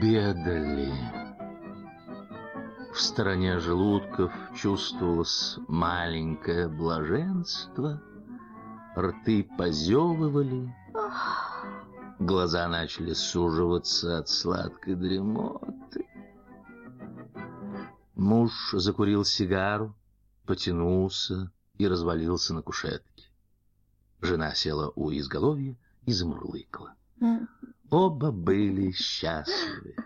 обедали. В стороне желудков чувствовалось маленькое блаженство, рты позевывали, глаза начали суживаться от сладкой дремоты. Муж закурил сигару, потянулся и развалился на кушетке. Жена села у изголовья и замурлыкала. Оба были счастливы.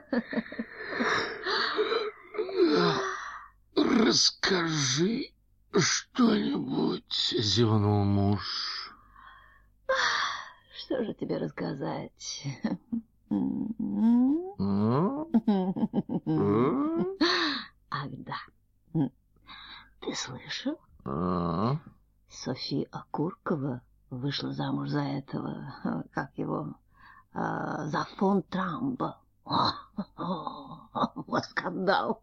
«Расскажи что-нибудь», — зевнул муж. «Что же тебе рассказать?» «Ах, да. Ты слышал? София Окуркова вышла замуж за этого, как его, за фон Трамба. Вот скандал!»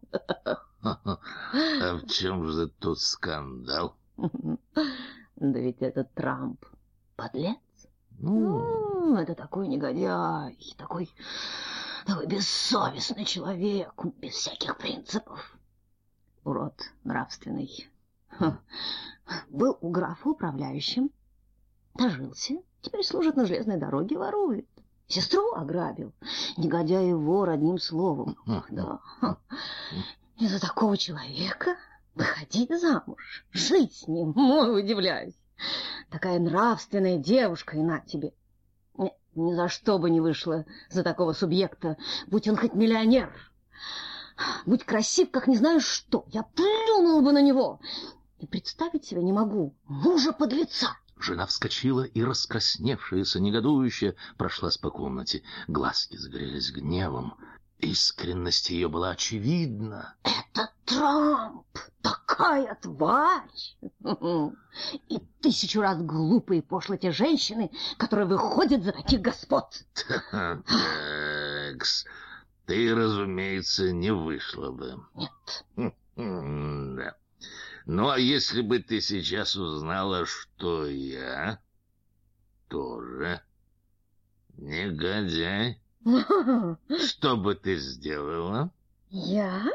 «А в чем же тут скандал?» «Да ведь этот Трамп подлец. Это такой негодяй, такой бессовестный человек, без всяких принципов. Урод нравственный. Был у графа управляющим, дожился, теперь служит на железной дороге, ворует. Сестру ограбил. Негодяй и вор, одним словом. Да. Из-за такого человека выходить замуж, жить с ним, удивляюсь. Такая нравственная девушка, и на тебе. Ни за что бы не вышла за такого субъекта, будь он хоть миллионер. Будь красив, как не знаю что, я плюнула бы на него. И представить себе не могу мужа-подлеца». Жена вскочила и, раскрасневшаяся, негодующая, прошлась по комнате. Глазки загорелись гневом. Искренность ее была очевидна. «Это Трамп! Такая тварь! И 1000 раз глупые и пошлые те женщины, которые выходят за таких господ!» «Такс, ты, разумеется, не вышла бы». «Нет». «Да. Ну, а если бы ты сейчас узнала, что я тоже негодяй, что бы ты сделала?» «Я?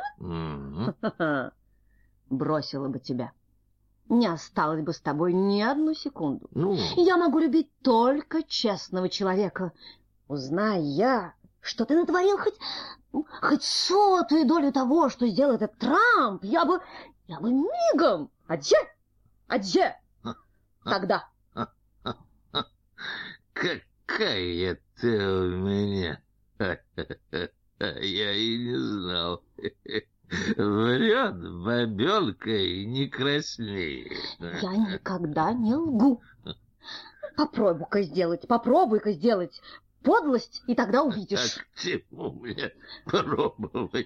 Бросила бы тебя. Не осталось бы с тобой ни одну секунду. Я могу любить только честного человека. Узнай я, что ты натворил хоть 100-ую долю того, что сделал этот Трамп, я бы мигом. Адье. Тогда». «Какая ты у меня! Я и не знал. Врет бабенка и не краснеет». «Я никогда не лгу. Попробуй-ка сделать подлость, и тогда увидишь». «А к чему мне пробовать?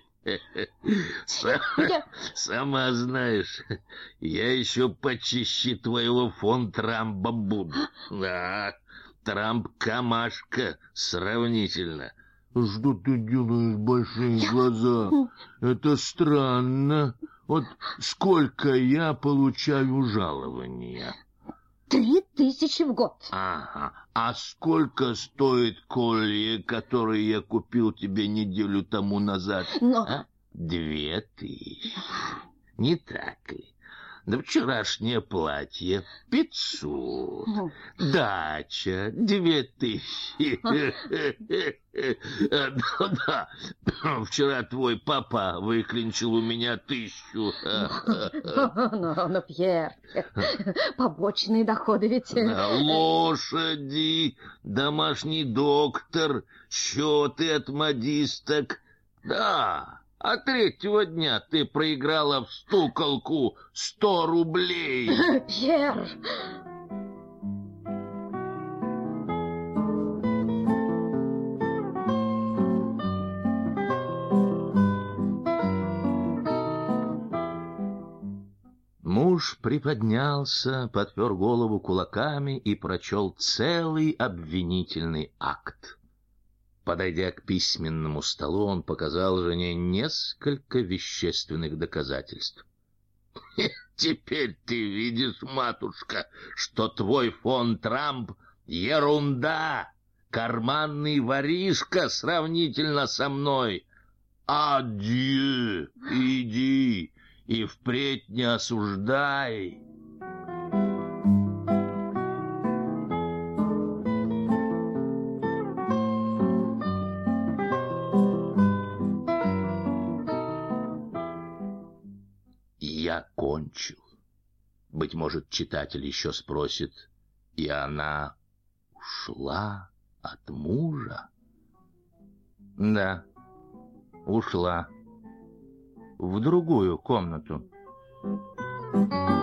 Сама знаешь, я еще почище твоего фон Трампа буду. Да, Трамп-камашка сравнительно». «Что ты делаешь, большие глаза? Это странно. Вот сколько я получаю жалования?» 3000 в год. «Ага. А сколько стоит колье, которое я купил тебе неделю тому назад?» 2000. Не так ли? Да вчерашнее платье 500. Дача 2000. Да. Вчера твой папа выклинчил у меня 1000. Но, Пьер, побочные доходы ведь... Лошади, домашний доктор, счеты от модисток. Да. А 3-го дня ты проиграла в стуколку 100 рублей. Пьер! Муж приподнялся, подпер голову кулаками и прочел целый обвинительный акт. Подойдя к письменному столу, он показал жене несколько вещественных доказательств. «Теперь ты видишь, матушка, что твой фон Трамп — ерунда, карманный воришка сравнительно со мной. Адью, иди и впредь не осуждай. Я кончил. Быть может, читатель еще спросит, и она ушла от мужа? Да, ушла в другую комнату.